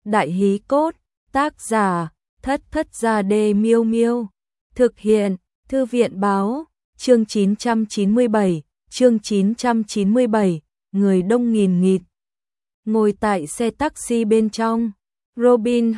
Đại hí cốt, tác giả, Thất Thất Gia Đê Miêu Miêu. Thực hiện, Thư viện báo, chương 997, người đông nghìn nghịt. Ngồi tại xe taxi bên trong, Rob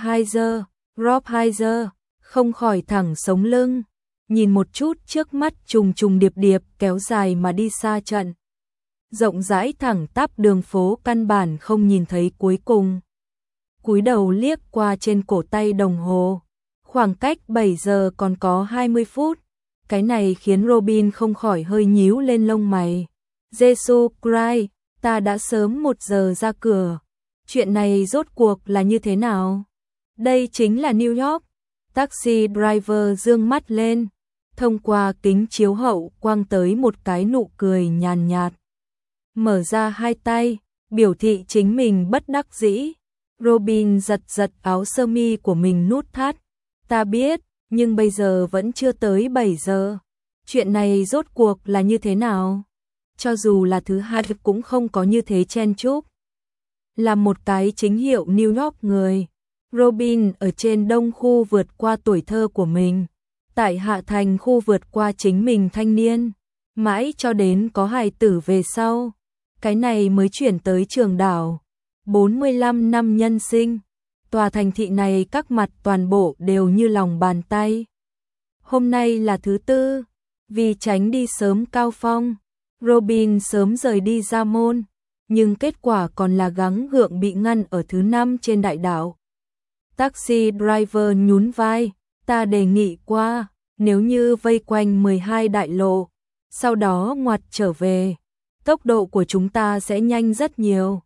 Heiser, không khỏi thẳng sống lưng, nhìn một chút trước mắt trùng trùng điệp điệp kéo dài mà đi xa trận. Rộng rãi thẳng tắp đường phố căn bản không nhìn thấy cuối cùng. Cúi đầu liếc qua trên cổ tay đồng hồ, khoảng cách 7 giờ còn có 20 phút. Cái này khiến Robin không khỏi hơi nhíu lên lông mày. Jesus Christ, ta đã sớm 1 giờ ra cửa. Chuyện này rốt cuộc là như thế nào? Đây chính là New York. Taxi driver dương mắt lên, thông qua kính chiếu hậu quang tới một cái nụ cười nhàn nhạt. Mở ra hai tay, biểu thị chính mình bất đắc dĩ. Robin giật áo sơ mi của mình nút thắt. Ta biết, nhưng bây giờ vẫn chưa tới 7 giờ. Chuyện này rốt cuộc là như thế nào? Cho dù là thứ hai cũng không có như thế chen chúc. Là một cái chính hiệu New York người, Robin ở trên đông khu vượt qua tuổi thơ của mình, tại hạ thành khu vượt qua chính mình thanh niên, mãi cho đến có hài tử về sau. Cái này mới chuyển tới Trường Đảo. 45 năm nhân sinh, tòa thành thị này các mặt toàn bộ đều như lòng bàn tay. Hôm nay là thứ tư, vì tránh đi sớm cao phong, Robin sớm rời đi ra môn, nhưng kết quả còn là gắng gượng bị ngăn ở thứ 5 trên đại đảo. Taxi driver nhún vai, ta đề nghị qua, nếu như vây quanh 12 đại lộ, sau đó ngoặt trở về, tốc độ của chúng ta sẽ nhanh rất nhiều.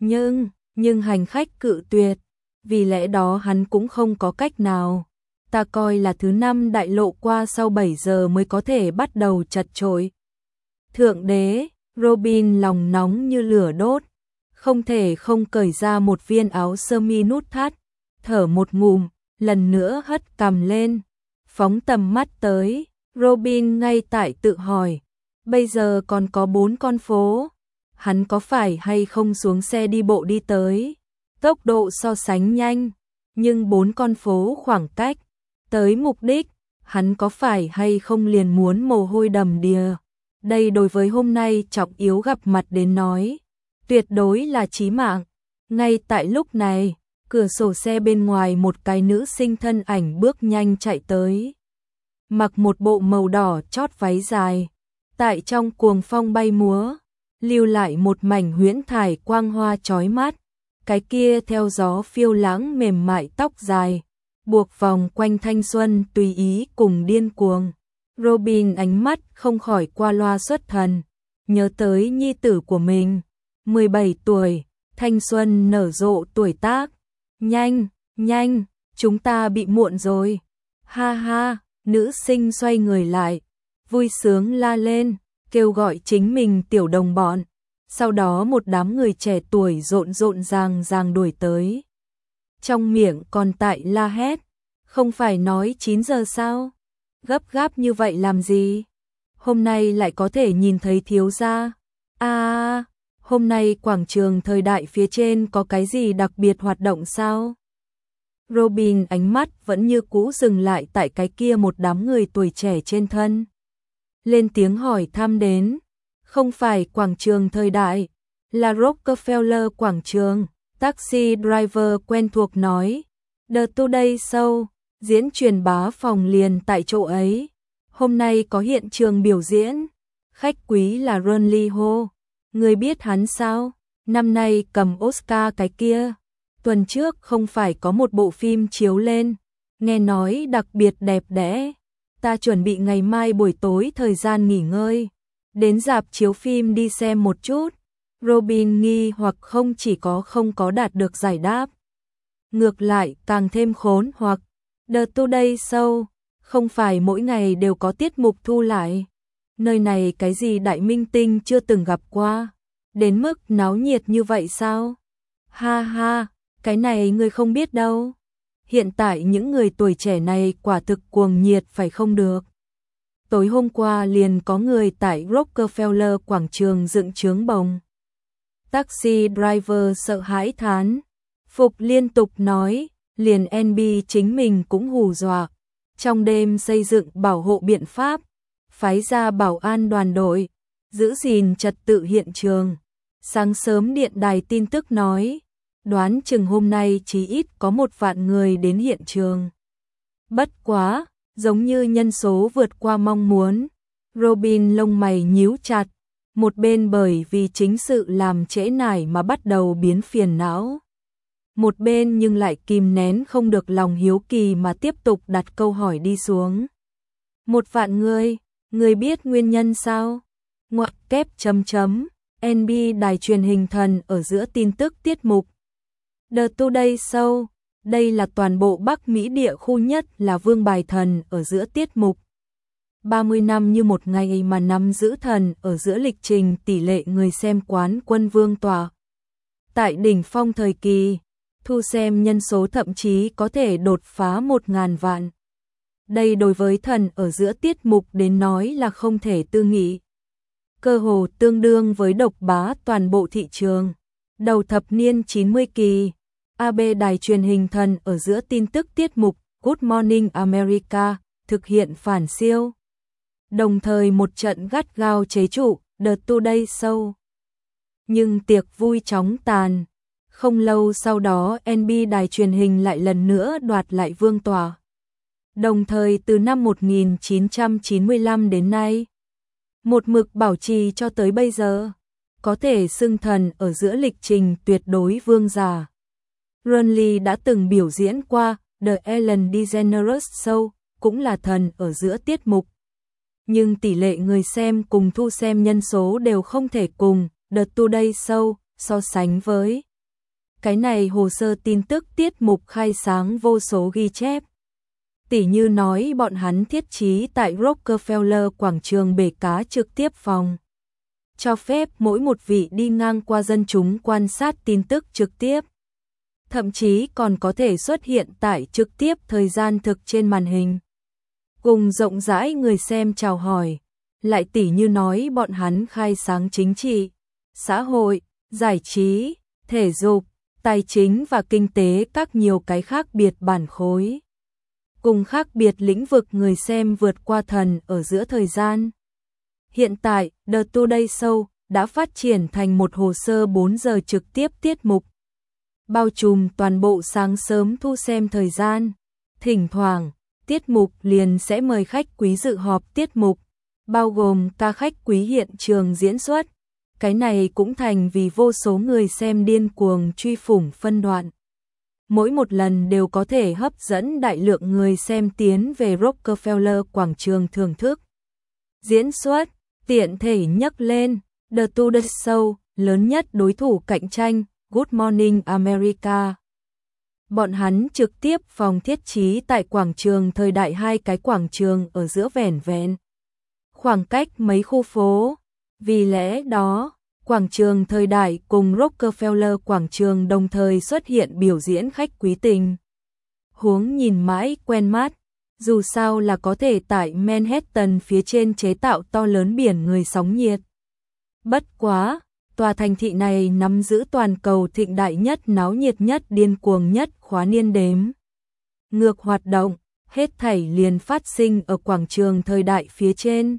Nhưng hành khách cự tuyệt, vì lẽ đó hắn cũng không có cách nào. Ta coi là thứ 5 đại lộ qua sau 7 giờ mới có thể bắt đầu chật chội. Thượng đế, Robin lòng nóng như lửa đốt, không thể không cởi ra một viên áo sơ mi nút thắt, thở một ngụm, lần nữa hất cằm lên, phóng tầm mắt tới. Robin ngay tại tự hỏi, bây giờ còn có 4 con phố, hắn có phải hay không xuống xe đi bộ đi tới? Tốc độ so sánh nhanh, nhưng 4 con phố khoảng cách tới mục đích, hắn có phải hay không liền muốn mồ hôi đầm đìa? Đây đối với hôm nay trọng yếu gặp mặt đến nói, tuyệt đối là chí mạng. Ngay tại lúc này, cửa sổ xe bên ngoài một cái nữ sinh thân ảnh bước nhanh chạy tới. Mặc một bộ màu đỏ chót váy dài, tại trong cuồng phong bay múa, lưu lại một mảnh huyễn thải quang hoa chói mắt. Cái kia theo gió phiêu lãng mềm mại tóc dài, buộc vòng quanh thanh xuân tùy ý cùng điên cuồng. Robin ánh mắt không khỏi qua loa xuất thần, nhớ tới nhi tử của mình, 17 tuổi, thanh xuân nở rộ tuổi tác. Nhanh, chúng ta bị muộn rồi. Ha ha, nữ sinh xoay người lại, vui sướng la lên, kêu gọi chính mình tiểu đồng bọn. Sau đó một đám người trẻ tuổi rộn ràng đuổi tới. Trong miệng còn tại la hét, không phải nói 9 giờ sao? Gấp gáp như vậy làm gì? Hôm nay lại có thể nhìn thấy thiếu gia. Hôm nay quảng trường thời đại phía trên có cái gì đặc biệt hoạt động sao? Robin ánh mắt vẫn như cũ dừng lại tại cái kia một đám người tuổi trẻ trên thân. Lên tiếng hỏi thăm đến. Không phải quảng trường thời đại, là Rockefeller quảng trường. Taxi driver quen thuộc nói. The Today Show, diễn truyền bá phòng liền tại chỗ ấy. Hôm nay có hiện trường biểu diễn. Khách quý là Ron Lee Ho. Người biết hắn sao? Năm nay cầm Oscar cái kia. Tuần trước không phải có một bộ phim chiếu lên, nghe nói đặc biệt đẹp đẽ. Ta chuẩn bị ngày mai buổi tối thời gian nghỉ ngơi, đến rạp chiếu phim đi xem một chút. Robin nghi hoặc không chỉ không có đạt được giải đáp, ngược lại càng thêm khốn hoặc. The Today Show, không phải mỗi ngày đều có tiết mục thu lại. Nơi này cái gì đại minh tinh chưa từng gặp qua, đến mức náo nhiệt như vậy sao? Ha ha, cái này ngươi không biết đâu. Hiện tại những người tuổi trẻ này quả thực cuồng nhiệt phải không được. Tối hôm qua liền có người tại Rockefeller quảng trường dựng chướng bồng. Taxi driver sợ hãi thán, Phục liên tục nói, liền NB chính mình cũng hù dọa. Trong đêm xây dựng bảo hộ biện pháp, phái ra bảo an đoàn đội, giữ gìn trật tự hiện trường. Sáng sớm điện đài tin tức nói, đoán chừng hôm nay chỉ ít có 1 vạn người đến hiện trường. Bất quá, giống như nhân số vượt qua mong muốn. Robin lông mày nhíu chặt, một bên bởi vì chính sự làm trễ nải mà bắt đầu biến phiền não. Một bên nhưng lại kìm nén không được lòng hiếu kỳ mà tiếp tục đặt câu hỏi đi xuống. 1 vạn người biết nguyên nhân sao? Ngoặc kép chấm chấm, NB đài truyền hình thần ở giữa tin tức tiết mục. The Today Show, đây là toàn bộ Bắc Mỹ địa khu nhất là vương bài thần ở giữa tiết mục. 30 năm như một ngày mà nắm giữ thần ở giữa lịch trình tỷ lệ người xem quán quân vương tòa. Tại đỉnh phong thời kỳ, thu xem nhân số thậm chí có thể đột phá 1.000 vạn. Đây đối với thần ở giữa tiết mục đến nói là không thể tư nghị. Cơ hồ tương đương với độc bá toàn bộ thị trường. Đầu thập niên 90 kỳ, AB đài truyền hình thần ở giữa tin tức tiết mục Good Morning America thực hiện phản siêu. Đồng thời một trận gắt gao chế trụ The Today Show. Nhưng tiệc vui chóng tàn. Không lâu sau đó NB đài truyền hình lại lần nữa đoạt lại vương tòa. Đồng thời từ năm 1995 đến nay, một mực bảo trì cho tới bây giờ, có thể xưng thần ở giữa lịch trình tuyệt đối vương giả. Ronley đã từng biểu diễn qua The Ellen DeGeneres Show, cũng là thần ở giữa tiết mục. Nhưng tỷ lệ người xem cùng thu xem nhân số đều không thể cùng The Today Show so sánh với. Cái này hồ sơ tin tức tiết mục khai sáng vô số ghi chép. Tỉ như nói bọn hắn thiết trí tại Rockefeller quảng trường bể cá trực tiếp phòng. Cho phép mỗi một vị đi ngang qua dân chúng quan sát tin tức trực tiếp. Thậm chí còn có thể xuất hiện tại trực tiếp thời gian thực trên màn hình. Cùng rộng rãi người xem chào hỏi. Lại tỉ như nói bọn hắn khai sáng chính trị, xã hội, giải trí, thể dục, tài chính và kinh tế các nhiều cái khác biệt bản khối. Cùng khác biệt lĩnh vực người xem vượt qua thần ở giữa thời gian. Hiện tại, The Today Show đã phát triển thành một hồ sơ 4 giờ trực tiếp tiết mục. Bao trùm toàn bộ sáng sớm thu xem thời gian. Thỉnh thoảng, tiết mục liền sẽ mời khách quý dự họp tiết mục, bao gồm ca khách quý hiện trường diễn xuất. Cái này cũng thành vì vô số người xem điên cuồng truy phủng phân đoạn. Mỗi một lần đều có thể hấp dẫn đại lượng người xem tiến về Rockefeller quảng trường thưởng thức. Diễn xuất, tiện thể nhắc lên, The Today Show, lớn nhất đối thủ cạnh tranh, Good Morning America. Bọn hắn trực tiếp phòng thiết trí tại quảng trường thời đại, 2 cái quảng trường ở giữa vẻn vẹn khoảng cách mấy khu phố. Vì lẽ đó, quảng trường thời đại cùng Rockefeller quảng trường đồng thời xuất hiện biểu diễn khách quý tình. Huống nhìn mãi quen mắt, dù sao là có thể tại Manhattan phía trên chế tạo to lớn biển người sóng nhiệt. Bất quá, tòa thành thị này nắm giữ toàn cầu thịnh đại nhất, náo nhiệt nhất, điên cuồng nhất khóa niên đếm ngược hoạt động, hết thảy liền phát sinh ở quảng trường thời đại phía trên.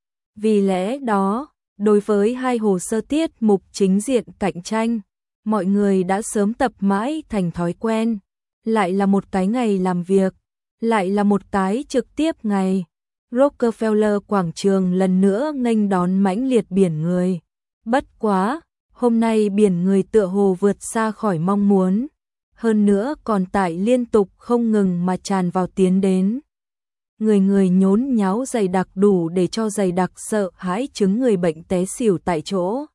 Vì lẽ đó, đối với 2 hồ sơ tiết mục chính diện cạnh tranh, mọi người đã sớm tập mãi thành thói quen. Lại là một cái ngày làm việc, lại là một cái trực tiếp ngày. Rockefeller quảng trường lần nữa nghênh đón mãnh liệt biển người. Bất quá, hôm nay biển người tựa hồ vượt xa khỏi mong muốn. Hơn nữa còn tại liên tục không ngừng mà tràn vào tiến đến. Người nhốn nháo dày đặc đủ để cho dày đặc sợ hãi chứng người bệnh té xỉu tại chỗ.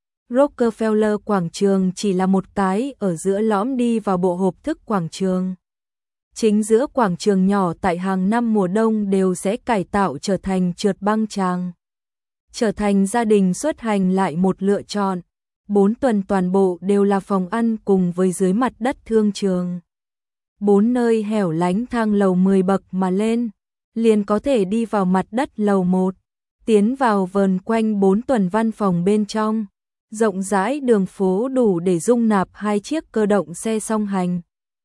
Rockefeller quảng trường chỉ là một cái ở giữa lõm đi vào bộ hộp thức quảng trường. Chính giữa quảng trường nhỏ tại hàng năm mùa đông đều sẽ cải tạo trở thành trượt băng tràng. Trở thành gia đình xuất hành lại một lựa chọn. 4 tuần toàn bộ đều là phòng ăn cùng với dưới mặt đất thương trường. 4 nơi hẻo lánh thang lầu 10 bậc mà lên, liền có thể đi vào mặt đất lầu 1, tiến vào vờn quanh 4 tuần văn phòng bên trong. Rộng rãi đường phố đủ để dung nạp 2 chiếc cơ động xe song hành.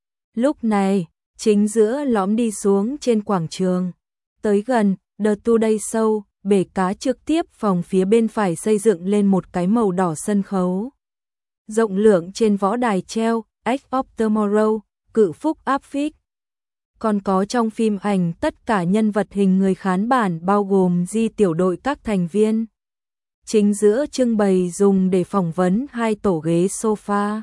Lúc này, chính giữa lõm đi xuống trên quảng trường. Tới gần, The Today Show, bể cá trực tiếp phòng phía bên phải xây dựng lên một cái màu đỏ sân khấu. Rộng lượng trên võ đài treo, Edge of Tomorrow, cự phúc áp phích. Còn có trong phim ảnh tất cả nhân vật hình người khán bản bao gồm di tiểu đội các thành viên. Chính giữa trưng bày dùng để phỏng vấn 2 tổ ghế sofa.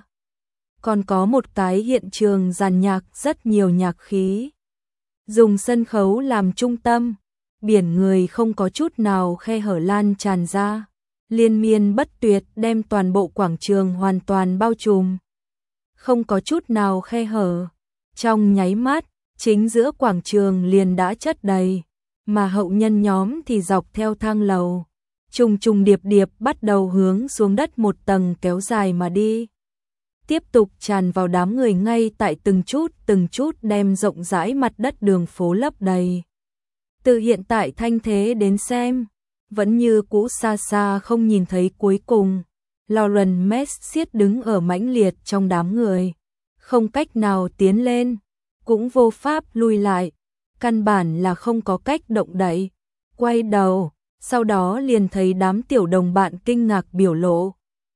Còn có một cái hiện trường dàn nhạc rất nhiều nhạc khí. Dùng sân khấu làm trung tâm, biển người không có chút nào khe hở lan tràn ra. Liên miên bất tuyệt đem toàn bộ quảng trường hoàn toàn bao trùm. Không có chút nào khe hở. Trong nháy mắt, chính giữa quảng trường liền đã chất đầy, mà hậu nhân nhóm thì dọc theo thang lầu, trùng trùng điệp điệp bắt đầu hướng xuống đất một tầng kéo dài mà đi. Tiếp tục tràn vào đám người ngay tại từng chút đem rộng rãi mặt đất đường phố lấp đầy. Từ hiện tại thanh thế đến xem, vẫn như cũ xa xa không nhìn thấy cuối cùng. Lauren Messier đứng ở mãnh liệt trong đám người, không cách nào tiến lên, cũng vô pháp lui lại, căn bản là không có cách động đậy. Quay đầu, sau đó liền thấy đám tiểu đồng bạn kinh ngạc biểu lộ.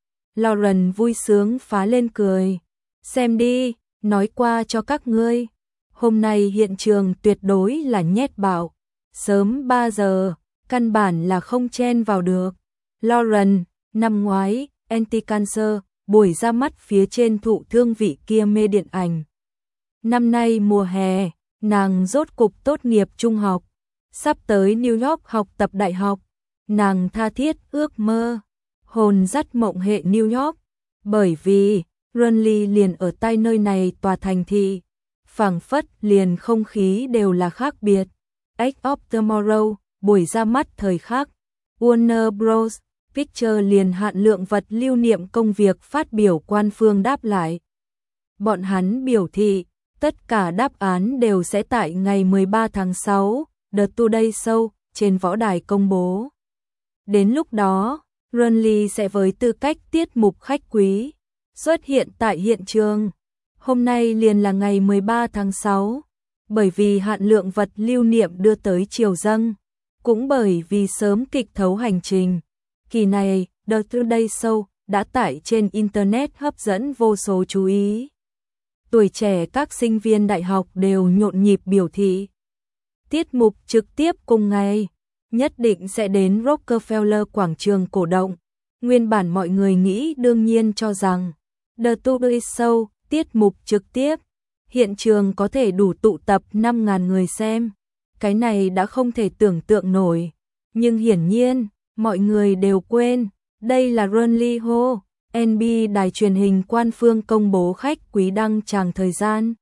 Lauren vui sướng phá lên cười. Xem đi, nói qua cho các ngươi. Hôm nay hiện trường tuyệt đối là nhét bạo. Sớm 3 giờ, căn bản là không chen vào được. Lauren, năm ngoái, Anti-Cancer, buổi ra mắt phía trên thụ thương vị kia mê điện ảnh. Năm nay mùa hè, nàng rốt cục tốt nghiệp trung học. Sắp tới New York học tập đại học. Nàng tha thiết ước mơ. Hồn dắt mộng hệ New York. Bởi vì, Runley liền ở tay nơi này tòa thành thị. Phảng phất liền không khí đều là khác biệt. Edge of Tomorrow, buổi ra mắt thời khắc. Warner Bros. Pictures liền hạn lượng vật lưu niệm công việc phát biểu quan phương đáp lại. Bọn hắn biểu thị, tất cả đáp án đều sẽ tại ngày 13 tháng 6, The Today Show, trên võ đài công bố. Đến lúc đó, Runley sẽ với tư cách tiết mục khách quý, xuất hiện tại hiện trường. Hôm nay liền là ngày 13 tháng 6, bởi vì hạn lượng vật lưu niệm đưa tới triều dâng, cũng bởi vì sớm kịch thấu hành trình. Kỳ này, The Today Show đã tải trên Internet hấp dẫn vô số chú ý. Tuổi trẻ các sinh viên đại học đều nhộn nhịp biểu thị. Tiết mục trực tiếp cùng ngày, nhất định sẽ đến Rockefeller quảng trường cổ động. Nguyên bản mọi người nghĩ đương nhiên cho rằng The Today Show, tiết mục trực tiếp, hiện trường có thể đủ tụ tập 5.000 người xem. Cái này đã không thể tưởng tượng nổi. Nhưng hiển nhiên, mọi người đều quên, đây là Runley Ho, NB đài truyền hình quan phương công bố khách quý đăng tràng thời gian.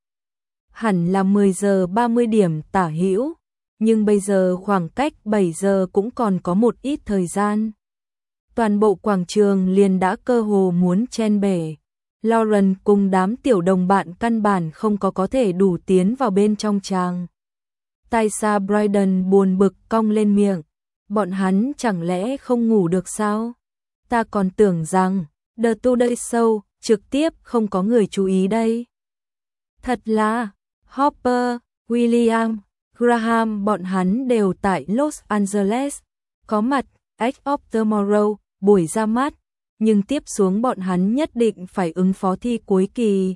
Hẳn là 10 giờ 30 điểm tả hữu, nhưng bây giờ khoảng cách 7 giờ cũng còn có một ít thời gian. Toàn bộ quảng trường liền đã cơ hồ muốn chen bể. Lauren cùng đám tiểu đồng bạn căn bản không có thể đủ tiến vào bên trong tràng. Tysa Bryden buồn bực cong lên miệng. Bọn hắn chẳng lẽ không ngủ được sao? Ta còn tưởng rằng The Today Show trực tiếp không có người chú ý đây. Thật là Hopper, William, Graham bọn hắn đều tại Los Angeles, có mặt Edge of Tomorrow, buổi ra mắt, nhưng tiếp xuống bọn hắn nhất định phải ứng phó thi cuối kỳ.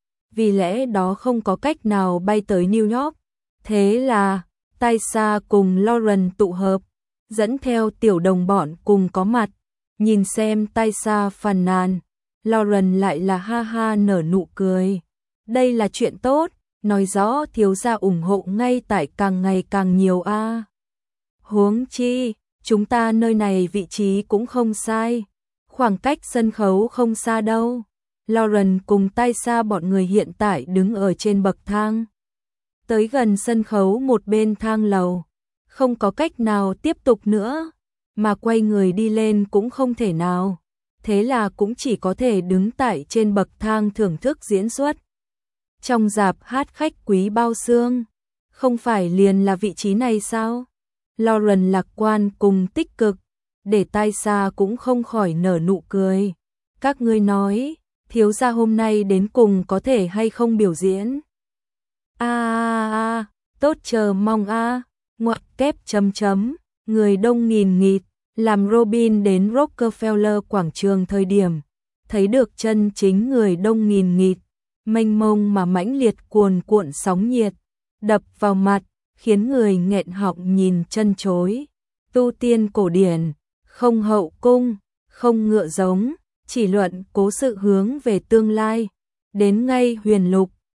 Vì lẽ đó không có cách nào bay tới New York. Thế là, Tysa cùng Lauren tụ hợp, dẫn theo tiểu đồng bọn cùng có mặt. Nhìn xem Tysa phàn nàn, Lauren lại là ha ha nở nụ cười. Đây là chuyện tốt, nói rõ thiếu gia ủng hộ ngay tại càng ngày càng nhiều a. Huống chi, chúng ta nơi này vị trí cũng không sai, khoảng cách sân khấu không xa đâu. Lauren cùng Tysa bọn người hiện tại đứng ở trên bậc thang. Tới gần sân khấu một bên thang lầu, không có cách nào tiếp tục nữa, mà quay người đi lên cũng không thể nào. Thế là cũng chỉ có thể đứng tại trên bậc thang thưởng thức diễn xuất. Trong rạp hát khách quý bao xương, không phải liền là vị trí này sao? Lauren lạc quan cùng tích cực, để tai xa cũng không khỏi nở nụ cười. Các ngươi nói, thiếu gia hôm nay đến cùng có thể hay không biểu diễn? Tốt chờ mong ngoặc kép chấm chấm, người đông nghìn nghịt, làm Robin đến Rockefeller quảng trường thời điểm, thấy được chân chính người đông nghìn nghịt, mênh mông mà mãnh liệt cuồn cuộn sóng nhiệt, đập vào mặt, khiến người nghẹn họng nhìn chân chối. Tu tiên cổ điển, không hậu cung, không ngựa giống, chỉ luận cố sự hướng về tương lai, đến ngay huyền lục,